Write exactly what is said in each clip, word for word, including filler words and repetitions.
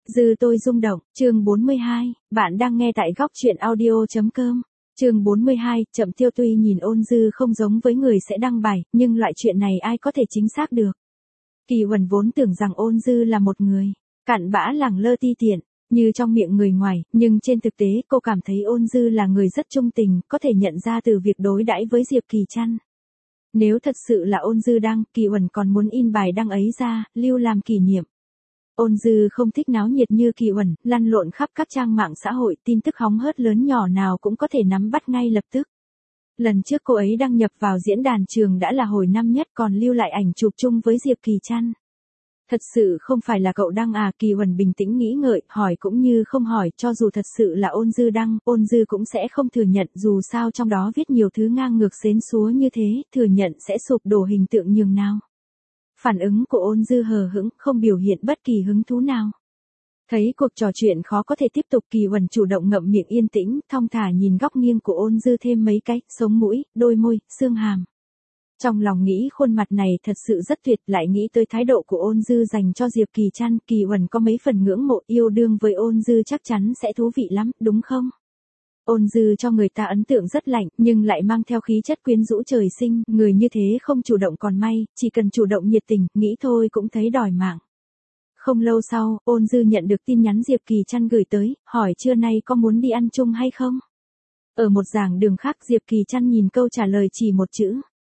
Dư tôi rung động, chương bốn mươi hai, bạn đang nghe tại góc truyện audio.com. Chương bốn mươi hai, Chậm Tiêu tuy nhìn Ôn Dư không giống với người sẽ đăng bài, nhưng loại chuyện này ai có thể chính xác được. Kỳ Huẩn vốn tưởng rằng Ôn Dư là một người cặn bã lẳng lơ ti tiện, như trong miệng người ngoài, nhưng trên thực tế cô cảm thấy Ôn Dư là người rất trung tình, có thể nhận ra từ việc đối đãi với Diệp Kỳ Trăn. Nếu thật sự là Ôn Dư đăng, Kỳ Huẩn còn muốn in bài đăng ấy ra, lưu làm kỷ niệm. Ôn Dư không thích náo nhiệt như Kỳ Huẩn, lăn lộn khắp các trang mạng xã hội, tin tức hóng hớt lớn nhỏ nào cũng có thể nắm bắt ngay lập tức. Lần trước cô ấy đăng nhập vào diễn đàn trường đã là hồi năm nhất, còn lưu lại ảnh chụp chung với Diệp Kỳ Trăn. Thật sự không phải là cậu đăng à? Kỳ Huẩn bình tĩnh nghĩ ngợi, hỏi cũng như không hỏi, cho dù thật sự là Ôn Dư đăng, Ôn Dư cũng sẽ không thừa nhận, dù sao trong đó viết nhiều thứ ngang ngược xến xúa như thế, thừa nhận sẽ sụp đổ hình tượng nhường nào. Phản ứng của Ôn Dư hờ hững, không biểu hiện bất kỳ hứng thú nào. Thấy cuộc trò chuyện khó có thể tiếp tục, Kỳ Huẩn chủ động ngậm miệng yên tĩnh, thong thả nhìn góc nghiêng của Ôn Dư thêm mấy cái, sống mũi, đôi môi, xương hàm. Trong lòng nghĩ khuôn mặt này thật sự rất tuyệt, lại nghĩ tới thái độ của Ôn Dư dành cho Diệp Kỳ Trăn, Kỳ Huẩn có mấy phần ngưỡng mộ, yêu đương với Ôn Dư chắc chắn sẽ thú vị lắm, đúng không? Ôn Dư cho người ta ấn tượng rất lạnh, nhưng lại mang theo khí chất quyến rũ trời sinh, người như thế không chủ động còn may, chỉ cần chủ động nhiệt tình, nghĩ thôi cũng thấy đòi mạng. Không lâu sau, Ôn Dư nhận được tin nhắn Diệp Kỳ Trăn gửi tới, hỏi trưa nay có muốn đi ăn chung hay không? Ở một giảng đường khác, Diệp Kỳ Trăn nhìn câu trả lời chỉ một chữ.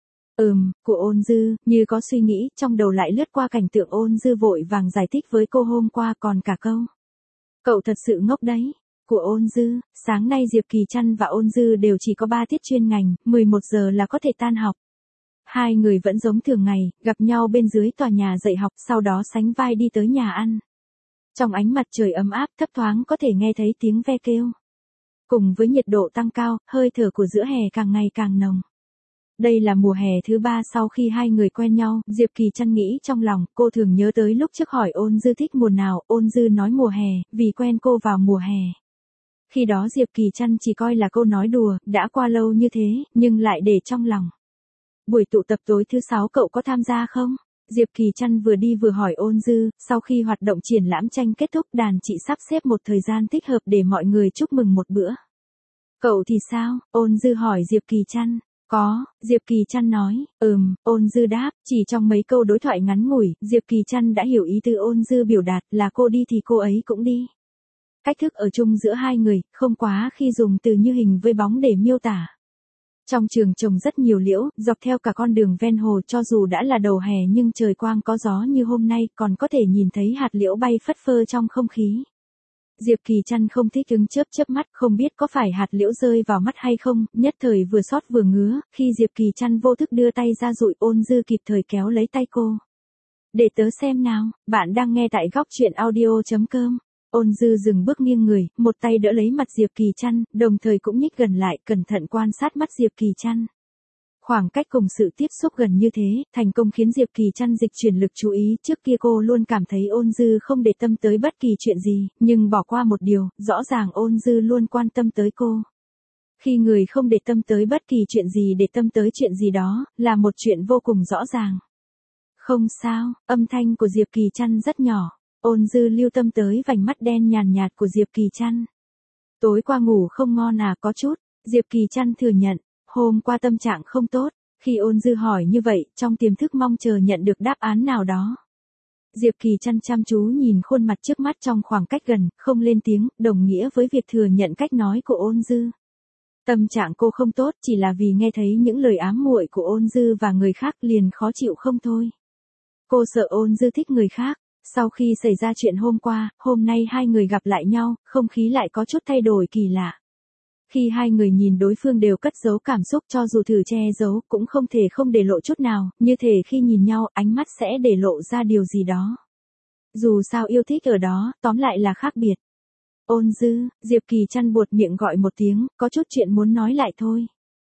Ừm, của Ôn Dư, như có suy nghĩ, trong đầu lại lướt qua cảnh tượng Ôn Dư vội vàng giải thích với cô hôm qua, còn cả câu. Cậu thật sự ngốc đấy. Của Ôn Dư, sáng nay Diệp Kỳ Trăn và Ôn Dư đều chỉ có ba tiết chuyên ngành, mười một giờ là có thể tan học. Hai người vẫn giống thường ngày, gặp nhau bên dưới tòa nhà dạy học, sau đó sánh vai đi tới nhà ăn. Trong ánh mặt trời ấm áp, thấp thoáng có thể nghe thấy tiếng ve kêu. Cùng với nhiệt độ tăng cao, hơi thở của giữa hè càng ngày càng nồng. Đây là mùa hè thứ ba sau khi hai người quen nhau, Diệp Kỳ Trăn nghĩ trong lòng, cô thường nhớ tới lúc trước hỏi Ôn Dư thích mùa nào, Ôn Dư nói mùa hè, vì quen cô vào mùa hè. Khi đó Diệp Kỳ Trăn chỉ coi là câu nói đùa, đã qua lâu như thế, nhưng lại để trong lòng. Buổi tụ tập tối thứ sáu cậu có tham gia không? Diệp Kỳ Trăn vừa đi vừa hỏi Ôn Dư, sau khi hoạt động triển lãm tranh kết thúc, đàn chị sắp xếp một thời gian thích hợp để mọi người chúc mừng một bữa. Cậu thì sao? Ôn Dư hỏi Diệp Kỳ Trăn. Có, Diệp Kỳ Trăn nói, ừm, Ôn Dư đáp, chỉ trong mấy câu đối thoại ngắn ngủi, Diệp Kỳ Trăn đã hiểu ý tư Ôn Dư biểu đạt, là cô đi thì cô ấy cũng đi. Cách thức ở chung giữa hai người, không quá khi dùng từ như hình với bóng để miêu tả. Trong trường trồng rất nhiều liễu, dọc theo cả con đường ven hồ, cho dù đã là đầu hè nhưng trời quang có gió như hôm nay, còn có thể nhìn thấy hạt liễu bay phất phơ trong không khí. Diệp Kỳ Trăn không thích ứng, chớp chớp mắt, không biết có phải hạt liễu rơi vào mắt hay không, nhất thời vừa xót vừa ngứa, khi Diệp Kỳ Trăn vô thức đưa tay ra dụi, Ôn Dư kịp thời kéo lấy tay cô. Để tớ xem nào, bạn đang nghe tại góc truyện audio.com. Ôn Dư dừng bước nghiêng người, một tay đỡ lấy mặt Diệp Kỳ Trăn, đồng thời cũng nhích gần lại, cẩn thận quan sát mắt Diệp Kỳ Trăn. Khoảng cách cùng sự tiếp xúc gần như thế, thành công khiến Diệp Kỳ Trăn dịch chuyển lực chú ý, trước kia cô luôn cảm thấy Ôn Dư không để tâm tới bất kỳ chuyện gì, nhưng bỏ qua một điều, rõ ràng Ôn Dư luôn quan tâm tới cô. Khi người không để tâm tới bất kỳ chuyện gì để tâm tới chuyện gì đó, là một chuyện vô cùng rõ ràng. Không sao, âm thanh của Diệp Kỳ Trăn rất nhỏ. Ôn Dư lưu tâm tới vành mắt đen nhàn nhạt của Diệp Kỳ Trăn. Tối qua ngủ không ngon à? Có chút. Diệp Kỳ Trăn thừa nhận, hôm qua tâm trạng không tốt. Khi Ôn Dư hỏi như vậy, trong tiềm thức mong chờ nhận được đáp án nào đó. Diệp Kỳ Trăn chăm chú nhìn khuôn mặt trước mắt trong khoảng cách gần, không lên tiếng, đồng nghĩa với việc thừa nhận cách nói của Ôn Dư. Tâm trạng cô không tốt, chỉ là vì nghe thấy những lời ám muội của Ôn Dư và người khác liền khó chịu không thôi. Cô sợ Ôn Dư thích người khác. Sau khi xảy ra chuyện hôm qua, hôm nay hai người gặp lại nhau, không khí lại có chút thay đổi kỳ lạ. Khi hai người nhìn đối phương đều cất giấu cảm xúc, cho dù thử che giấu, cũng không thể không để lộ chút nào, như thể khi nhìn nhau, ánh mắt sẽ để lộ ra điều gì đó. Dù sao yêu thích ở đó, tóm lại là khác biệt. Ôn Dư, Diệp Kỳ Trăn buột miệng gọi một tiếng, có chút chuyện muốn nói lại thôi.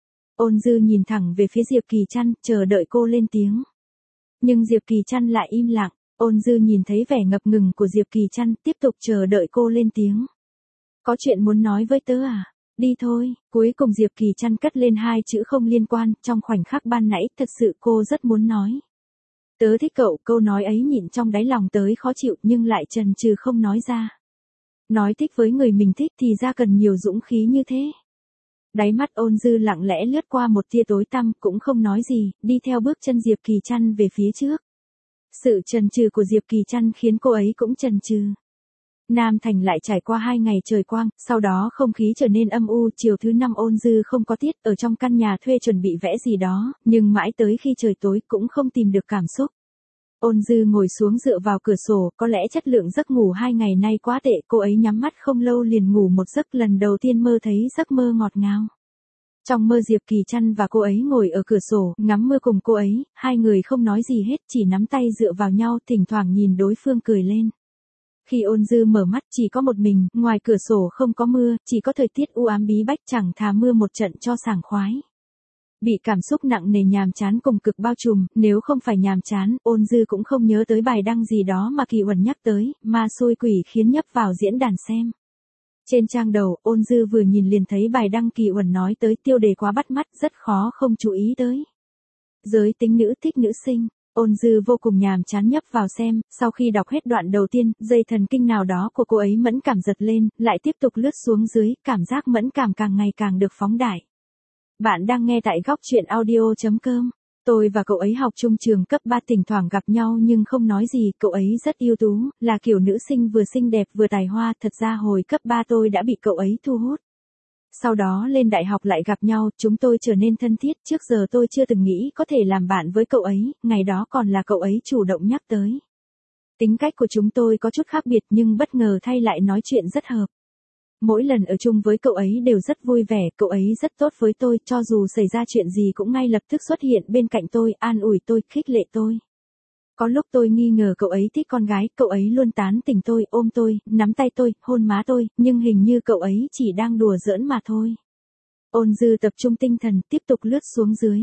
Ôn Dư nhìn thẳng về phía Diệp Kỳ Trăn, chờ đợi cô lên tiếng. Nhưng Diệp Kỳ Trăn lại im lặng. Ôn Dư nhìn thấy vẻ ngập ngừng của Diệp Kỳ Trăn, tiếp tục chờ đợi cô lên tiếng. Có chuyện muốn nói với tớ à? Đi thôi. Cuối cùng Diệp Kỳ Trăn cất lên hai chữ không liên quan, trong khoảnh khắc ban nãy, thật sự cô rất muốn nói. Tớ thích cậu, câu nói ấy nhịn trong đáy lòng tới khó chịu nhưng lại chần chừ không nói ra. Nói thích với người mình thích thì ra cần nhiều dũng khí như thế. Đáy mắt Ôn Dư lặng lẽ lướt qua một tia tối tăm, cũng không nói gì, đi theo bước chân Diệp Kỳ Trăn về phía trước. Sự chần chừ của Diệp Kỳ Trăn khiến cô ấy cũng chần chừ. Nam Thành lại trải qua hai ngày trời quang, sau đó không khí trở nên âm u, chiều thứ năm Ôn Dư không có tiết, ở trong căn nhà thuê chuẩn bị vẽ gì đó, nhưng mãi tới khi trời tối cũng không tìm được cảm xúc. Ôn Dư ngồi xuống dựa vào cửa sổ, có lẽ chất lượng giấc ngủ hai ngày nay quá tệ, cô ấy nhắm mắt không lâu liền ngủ một giấc, lần đầu tiên mơ thấy giấc mơ ngọt ngào. Trong mơ Diệp Kỳ Trăn và cô ấy ngồi ở cửa sổ, ngắm mưa cùng cô ấy, hai người không nói gì hết, chỉ nắm tay dựa vào nhau, thỉnh thoảng nhìn đối phương cười lên. Khi Ôn Dư mở mắt chỉ có một mình, ngoài cửa sổ không có mưa, chỉ có thời tiết u ám bí bách, chẳng thà mưa một trận cho sảng khoái. Bị cảm xúc nặng nề nhàm chán cùng cực bao trùm, nếu không phải nhàm chán, Ôn Dư cũng không nhớ tới bài đăng gì đó mà Kỳ Uẩn nhắc tới, ma xôi quỷ khiến nhấp vào diễn đàn xem. Trên trang đầu, Ôn Dư vừa nhìn liền thấy bài đăng Kỳ Uẩn nói tới, tiêu đề quá bắt mắt, rất khó không chú ý tới. Giới tính nữ thích nữ sinh. Ôn Dư vô cùng nhàm chán nhấp vào xem, sau khi đọc hết đoạn đầu tiên, dây thần kinh nào đó của cô ấy mẫn cảm giật lên, lại tiếp tục lướt xuống dưới, cảm giác mẫn cảm càng ngày càng được phóng đại. Bạn đang nghe tại góc truyện audio chấm com. Tôi và cậu ấy học chung trường cấp ba, thỉnh thoảng gặp nhau nhưng không nói gì, cậu ấy rất ưu tú, là kiểu nữ sinh vừa xinh đẹp vừa tài hoa, thật ra hồi cấp ba tôi đã bị cậu ấy thu hút. Sau đó lên đại học lại gặp nhau, chúng tôi trở nên thân thiết, trước giờ tôi chưa từng nghĩ có thể làm bạn với cậu ấy, ngày đó còn là cậu ấy chủ động nhắc tới. Tính cách của chúng tôi có chút khác biệt nhưng bất ngờ thay lại nói chuyện rất hợp. Mỗi lần ở chung với cậu ấy đều rất vui vẻ, cậu ấy rất tốt với tôi, cho dù xảy ra chuyện gì cũng ngay lập tức xuất hiện bên cạnh tôi, an ủi tôi, khích lệ tôi. Có lúc tôi nghi ngờ cậu ấy thích con gái, cậu ấy luôn tán tỉnh tôi, ôm tôi, nắm tay tôi, hôn má tôi, nhưng hình như cậu ấy chỉ đang đùa giỡn mà thôi. Ôn Dư tập trung tinh thần, tiếp tục lướt xuống dưới.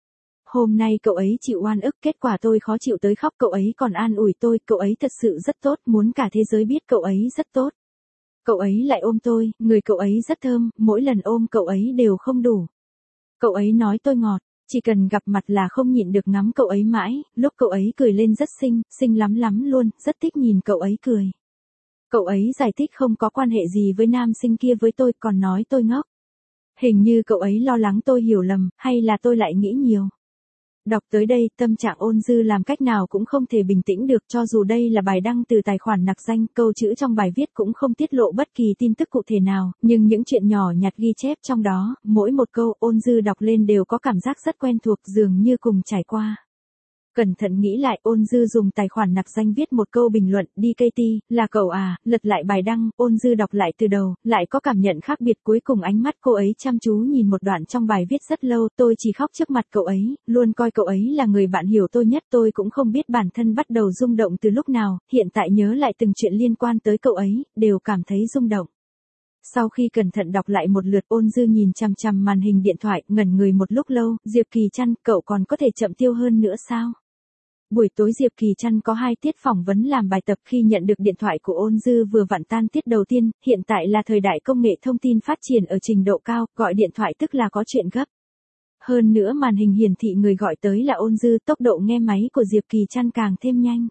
Hôm nay cậu ấy chịu oan ức, kết quả tôi khó chịu tới khóc, cậu ấy còn an ủi tôi, cậu ấy thật sự rất tốt, muốn cả thế giới biết cậu ấy rất tốt. Cậu ấy lại ôm tôi, người cậu ấy rất thơm, mỗi lần ôm cậu ấy đều không đủ. Cậu ấy nói tôi ngọt. Chỉ cần gặp mặt là không nhịn được ngắm cậu ấy mãi, lúc cậu ấy cười lên rất xinh, xinh lắm lắm luôn, rất thích nhìn cậu ấy cười. Cậu ấy giải thích không có quan hệ gì với nam sinh kia với tôi, còn nói tôi ngốc. Hình như cậu ấy lo lắng tôi hiểu lầm, hay là tôi lại nghĩ nhiều. Đọc tới đây, tâm trạng Ôn Dư làm cách nào cũng không thể bình tĩnh được, cho dù đây là bài đăng từ tài khoản nặc danh, câu chữ trong bài viết cũng không tiết lộ bất kỳ tin tức cụ thể nào, nhưng những chuyện nhỏ nhặt ghi chép trong đó, mỗi một câu Ôn Dư đọc lên đều có cảm giác rất quen thuộc, dường như cùng trải qua. Cẩn thận nghĩ lại, Ôn Dư dùng tài khoản nặc danh viết một câu bình luận, đê ca tê, là cậu à, lật lại bài đăng, Ôn Dư đọc lại từ đầu, lại có cảm nhận khác biệt, cuối cùng ánh mắt cô ấy chăm chú nhìn một đoạn trong bài viết rất lâu, tôi chỉ khóc trước mặt cậu ấy, luôn coi cậu ấy là người bạn hiểu tôi nhất, tôi cũng không biết bản thân bắt đầu rung động từ lúc nào, hiện tại nhớ lại từng chuyện liên quan tới cậu ấy, đều cảm thấy rung động. Sau khi cẩn thận đọc lại một lượt, Ôn Dư nhìn chằm chằm màn hình điện thoại, ngẩn người một lúc lâu, Diệp Kỳ Trăn, cậu còn có thể chậm tiêu hơn nữa sao? Buổi tối Diệp Kỳ Trăn có hai tiết phỏng vấn làm bài tập, khi nhận được điện thoại của Ôn Dư vừa vặn tan tiết đầu tiên, hiện tại là thời đại công nghệ thông tin phát triển ở trình độ cao, gọi điện thoại tức là có chuyện gấp. Hơn nữa màn hình hiển thị người gọi tới là Ôn Dư, tốc độ nghe máy của Diệp Kỳ Trăn càng thêm nhanh.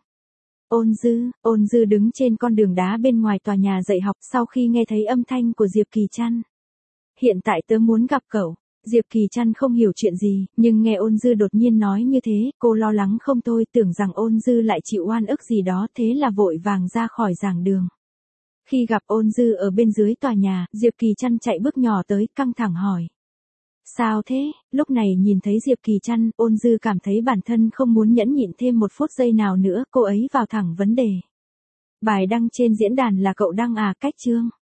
Ôn Dư, Ôn Dư đứng trên con đường đá bên ngoài tòa nhà dạy học sau khi nghe thấy âm thanh của Diệp Kỳ Trăn. Hiện tại tớ muốn gặp cậu. Diệp Kỳ Trăn không hiểu chuyện gì, nhưng nghe Ôn Dư đột nhiên nói như thế, cô lo lắng không thôi, tưởng rằng Ôn Dư lại chịu oan ức gì đó, thế là vội vàng ra khỏi giảng đường. Khi gặp Ôn Dư ở bên dưới tòa nhà, Diệp Kỳ Trăn chạy bước nhỏ tới, căng thẳng hỏi. Sao thế? Lúc này nhìn thấy Diệp Kỳ Trăn, Ôn Dư cảm thấy bản thân không muốn nhẫn nhịn thêm một phút giây nào nữa, cô ấy vào thẳng vấn đề. Bài đăng trên diễn đàn là cậu đăng à, cách chương?